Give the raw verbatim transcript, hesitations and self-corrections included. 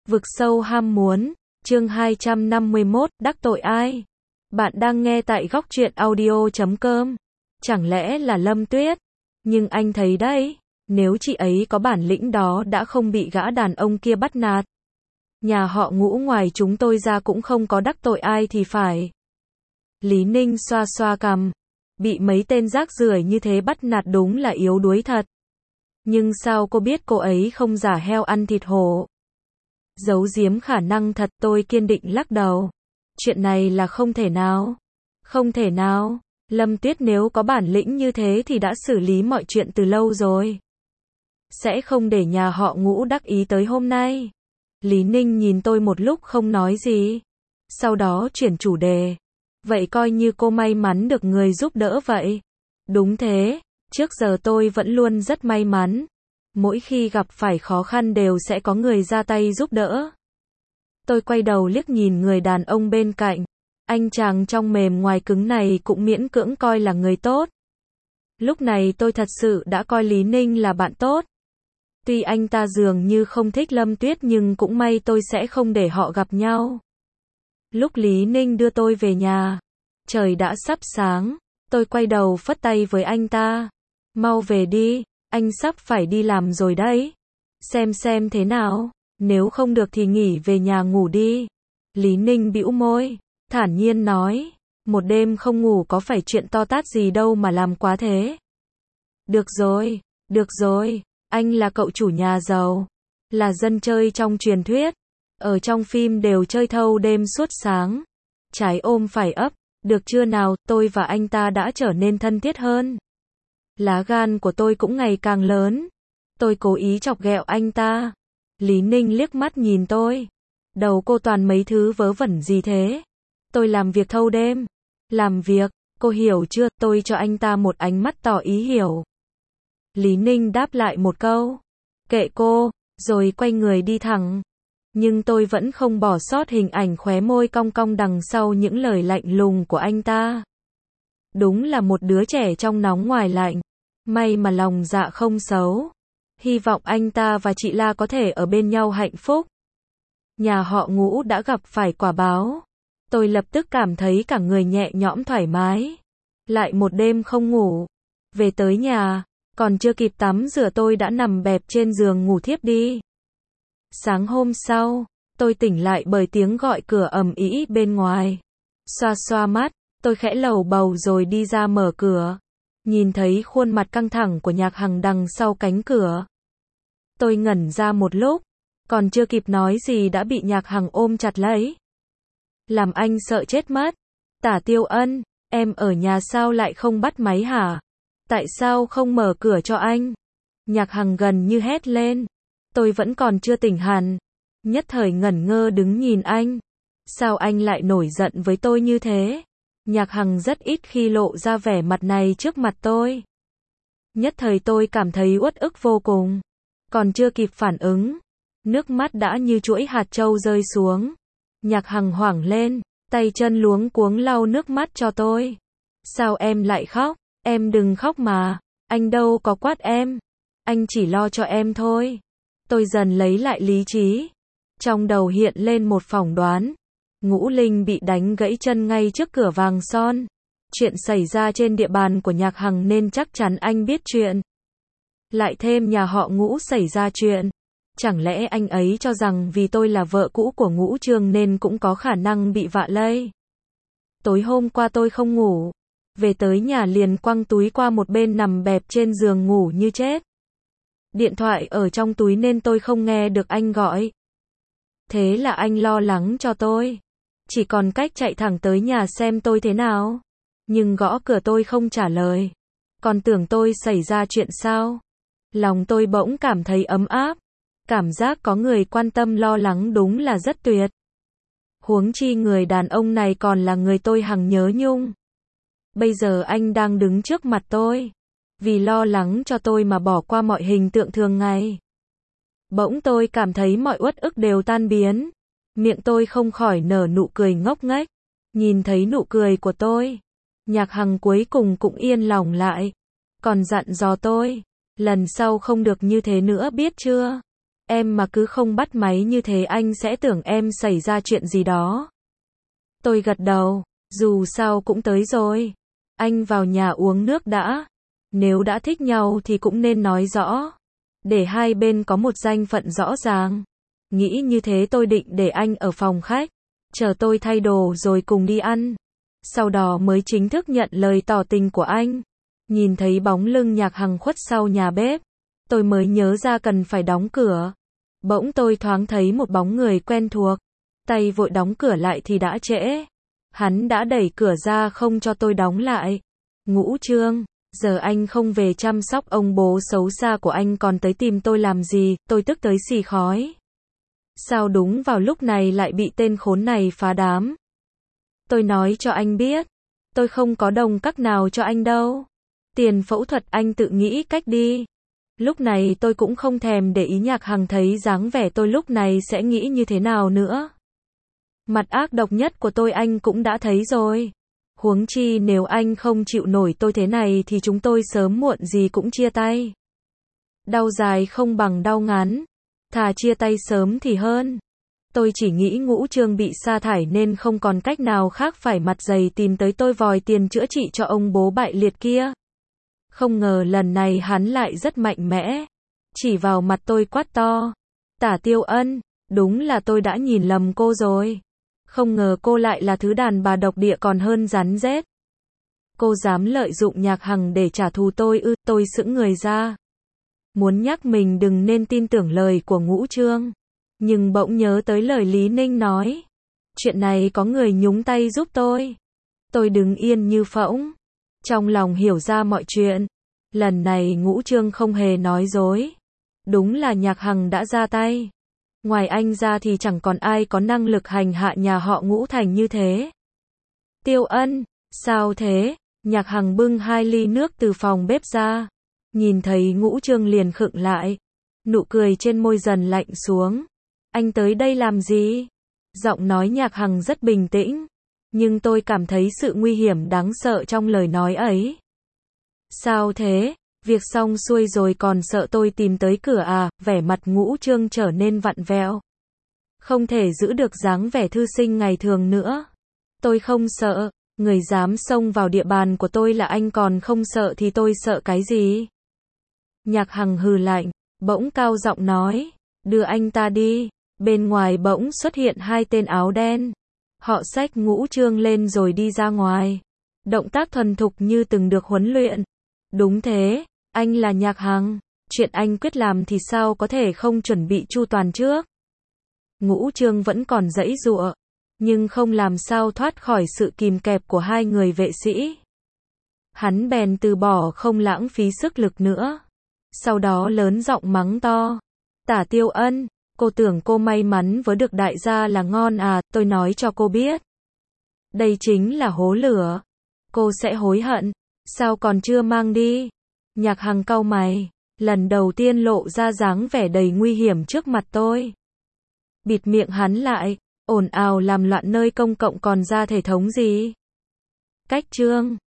Vực sâu ham muốn, chương hai trăm năm mươi mốt, đắc tội ai? Bạn đang nghe tại góc truyện audio chấm com. Chẳng lẽ là Lâm Tuyết? Nhưng anh thấy đấy, nếu chị ấy có bản lĩnh đó đã không bị gã đàn ông kia bắt nạt. Nhà họ Ngũ ngoài chúng tôi ra cũng không có đắc tội ai thì phải. Lý Ninh xoa xoa cằm. Bị mấy tên rác rưởi như thế bắt nạt đúng là yếu đuối thật. Nhưng sao cô biết cô ấy không giả heo ăn thịt hổ? Giấu giếm khả năng thật, tôi kiên định lắc đầu. Chuyện này là không thể nào. Không thể nào. Lâm Tuyết nếu có bản lĩnh như thế thì đã xử lý mọi chuyện từ lâu rồi. Sẽ không để nhà họ Ngũ đắc ý tới hôm nay. Lý Ninh nhìn tôi một lúc không nói gì. Sau đó chuyển chủ đề. Vậy coi như cô may mắn được người giúp đỡ vậy. Đúng thế, trước giờ tôi vẫn luôn rất may mắn. Mỗi khi gặp phải khó khăn đều sẽ có người ra tay giúp đỡ. Tôi quay đầu liếc nhìn người đàn ông bên cạnh. Anh chàng trong mềm ngoài cứng này cũng miễn cưỡng coi là người tốt. Lúc này tôi thật sự đã coi Lý Ninh là bạn tốt. Tuy anh ta dường như không thích Lâm Tuyết nhưng cũng may tôi sẽ không để họ gặp nhau. Lúc Lý Ninh đưa tôi về nhà, trời đã sắp sáng, tôi quay đầu phất tay với anh ta. Mau về đi, anh sắp phải đi làm rồi đấy. Xem xem thế nào, nếu không được thì nghỉ về nhà ngủ đi. Lý Ninh bĩu môi, thản nhiên nói, một đêm không ngủ có phải chuyện to tát gì đâu mà làm quá thế. Được rồi, được rồi, anh là cậu chủ nhà giàu, là dân chơi trong truyền thuyết. Ở trong phim đều chơi thâu đêm suốt sáng. Trái ôm phải ấp, được chưa nào, tôi và anh ta đã trở nên thân thiết hơn. Lá gan của tôi cũng ngày càng lớn. Tôi cố ý chọc ghẹo anh ta. Lý Ninh liếc mắt nhìn tôi. Đầu cô toàn mấy thứ vớ vẩn gì thế? Tôi làm việc thâu đêm. Làm việc, cô hiểu chưa? Tôi cho anh ta một ánh mắt tỏ ý hiểu. Lý Ninh đáp lại một câu. Kệ cô, rồi quay người đi thẳng. Nhưng tôi vẫn không bỏ sót hình ảnh khóe môi cong cong đằng sau những lời lạnh lùng của anh ta. Đúng là một đứa trẻ trong nóng ngoài lạnh. May mà lòng dạ không xấu. Hy vọng anh ta và chị La có thể ở bên nhau hạnh phúc. Nhà họ Ngũ đã gặp phải quả báo. Tôi lập tức cảm thấy cả người nhẹ nhõm thoải mái. Lại một đêm không ngủ. Về tới nhà, còn chưa kịp tắm rửa tôi đã nằm bẹp trên giường ngủ thiếp đi. Sáng hôm sau, tôi tỉnh lại bởi tiếng gọi cửa ầm ĩ bên ngoài. Xoa xoa mắt, tôi khẽ lầu bầu rồi đi ra mở cửa. Nhìn thấy khuôn mặt căng thẳng của Nhạc Hằng đằng sau cánh cửa. Tôi ngẩn ra một lúc, còn chưa kịp nói gì đã bị Nhạc Hằng ôm chặt lấy. Làm anh sợ chết mất. Tả Tiêu Ân, em ở nhà sao lại không bắt máy hả? Tại sao không mở cửa cho anh? Nhạc Hằng gần như hét lên. Tôi vẫn còn chưa tỉnh hẳn. Nhất thời ngẩn ngơ đứng nhìn anh. Sao anh lại nổi giận với tôi như thế? Nhạc Hằng rất ít khi lộ ra vẻ mặt này trước mặt tôi. Nhất thời tôi cảm thấy uất ức vô cùng. Còn chưa kịp phản ứng, nước mắt đã như chuỗi hạt châu rơi xuống. Nhạc Hằng hoảng lên, tay chân luống cuống lau nước mắt cho tôi. Sao em lại khóc? Em đừng khóc mà. Anh đâu có quát em. Anh chỉ lo cho em thôi. Tôi dần lấy lại lý trí. Trong đầu hiện lên một phỏng đoán. Ngũ Linh bị đánh gãy chân ngay trước cửa Vàng Son. Chuyện xảy ra trên địa bàn của Nhạc Hằng nên chắc chắn anh biết chuyện. Lại thêm nhà họ Ngũ xảy ra chuyện. Chẳng lẽ anh ấy cho rằng vì tôi là vợ cũ của Ngũ Trường nên cũng có khả năng bị vạ lây. Tối hôm qua tôi không ngủ. Về tới nhà liền quăng túi qua một bên nằm bẹp trên giường ngủ như chết. Điện thoại ở trong túi nên tôi không nghe được anh gọi. Thế là anh lo lắng cho tôi. Chỉ còn cách chạy thẳng tới nhà xem tôi thế nào. Nhưng gõ cửa tôi không trả lời. Còn tưởng tôi xảy ra chuyện sao? Lòng tôi bỗng cảm thấy ấm áp. Cảm giác có người quan tâm lo lắng đúng là rất tuyệt. Huống chi người đàn ông này còn là người tôi hằng nhớ nhung. Bây giờ anh đang đứng trước mặt tôi. Vì lo lắng cho tôi mà bỏ qua mọi hình tượng thường ngày. Bỗng tôi cảm thấy mọi uất ức đều tan biến. Miệng tôi không khỏi nở nụ cười ngốc nghếch. Nhìn thấy nụ cười của tôi, Nhạc Hằng cuối cùng cũng yên lòng lại. Còn dặn dò tôi, lần sau không được như thế nữa biết chưa? em mà cứ không bắt máy như thế anh sẽ tưởng em xảy ra chuyện gì đó. Tôi gật đầu, dù sao cũng tới rồi. Anh vào nhà uống nước đã. Nếu đã thích nhau thì cũng nên nói rõ. Để hai bên có một danh phận rõ ràng. Nghĩ như thế tôi định để anh ở phòng khách. Chờ tôi thay đồ rồi cùng đi ăn. Sau đó mới chính thức nhận lời tỏ tình của anh. Nhìn thấy bóng lưng Nhạc Hằng khuất sau nhà bếp. Tôi mới nhớ ra cần phải đóng cửa. Bỗng tôi thoáng thấy một bóng người quen thuộc. Tay vội đóng cửa lại thì đã trễ. Hắn đã đẩy cửa ra không cho tôi đóng lại. Ngũ Trương, giờ anh không về chăm sóc ông bố xấu xa của anh còn tới tìm tôi làm gì, tôi tức tới xì khói. Sao đúng vào lúc này lại bị tên khốn này phá đám? Tôi nói cho anh biết, tôi không có đồng các nào cho anh đâu. Tiền phẫu thuật anh tự nghĩ cách đi. Lúc này tôi cũng không thèm để ý Nhạc Hằng thấy dáng vẻ tôi lúc này sẽ nghĩ như thế nào nữa. Mặt ác độc nhất của tôi anh cũng đã thấy rồi. Huống chi nếu anh không chịu nổi tôi thế này thì chúng tôi sớm muộn gì cũng chia tay. Đau dài không bằng đau ngắn. Thà chia tay sớm thì hơn. Tôi chỉ nghĩ Ngũ Trương bị sa thải nên không còn cách nào khác phải mặt dày tìm tới tôi vòi tiền chữa trị cho ông bố bại liệt kia. Không ngờ lần này hắn lại rất mạnh mẽ. Chỉ vào mặt tôi quát to. Tả Tiêu Ân, đúng là tôi đã nhìn lầm cô rồi. Không ngờ cô lại là thứ đàn bà độc địa còn hơn rắn rết. Cô dám lợi dụng Nhạc Hằng để trả thù tôi ư? Tôi sững người ra. Muốn nhắc mình đừng nên tin tưởng lời của Ngũ Trương. Nhưng bỗng nhớ tới lời Lý Ninh nói. Chuyện này có người nhúng tay giúp tôi. Tôi đứng yên như phỗng. Trong lòng hiểu ra mọi chuyện. Lần này Ngũ Trương không hề nói dối. Đúng là Nhạc Hằng đã ra tay. Ngoài anh ra thì chẳng còn ai có năng lực hành hạ nhà họ Ngũ thành như thế. Tiêu Ân, sao thế? Nhạc Hằng bưng hai ly nước từ phòng bếp ra. Nhìn thấy Ngũ Trương liền khựng lại. Nụ cười trên môi dần lạnh xuống. Anh tới đây làm gì? Giọng nói Nhạc Hằng rất bình tĩnh. Nhưng tôi cảm thấy sự nguy hiểm đáng sợ trong lời nói ấy. Sao thế? Việc xong xuôi rồi còn sợ tôi tìm tới cửa à? Vẻ mặt Ngũ Trương trở nên vặn vẹo. Không thể giữ được dáng vẻ thư sinh ngày thường nữa. Tôi không sợ. Người dám xông vào địa bàn của tôi là anh còn không sợ thì tôi sợ cái gì? Nhạc Hằng hừ lạnh, bỗng cao giọng nói. Đưa anh ta đi. Bên ngoài bỗng xuất hiện hai tên áo đen. Họ xách Ngũ Trương lên rồi đi ra ngoài. Động tác thuần thục như từng được huấn luyện. Đúng thế, anh là Nhạc Hằng. Chuyện anh quyết làm thì sao có thể không chuẩn bị chu toàn trước. Ngũ Trương vẫn còn giãy giụa. Nhưng không làm sao thoát khỏi sự kìm kẹp của hai người vệ sĩ. Hắn bèn từ bỏ không lãng phí sức lực nữa. Sau đó lớn giọng mắng to. Tả Tiêu Ân, cô tưởng cô may mắn với được đại gia là ngon à, tôi nói cho cô biết. Đây chính là hố lửa. Cô sẽ hối hận. Sao còn chưa mang đi? Nhạc Hằng cau mày. Lần đầu tiên lộ ra dáng vẻ đầy nguy hiểm trước mặt tôi. Bịt miệng hắn lại. Ồn ào làm loạn nơi công cộng còn ra thể thống gì? Cách chương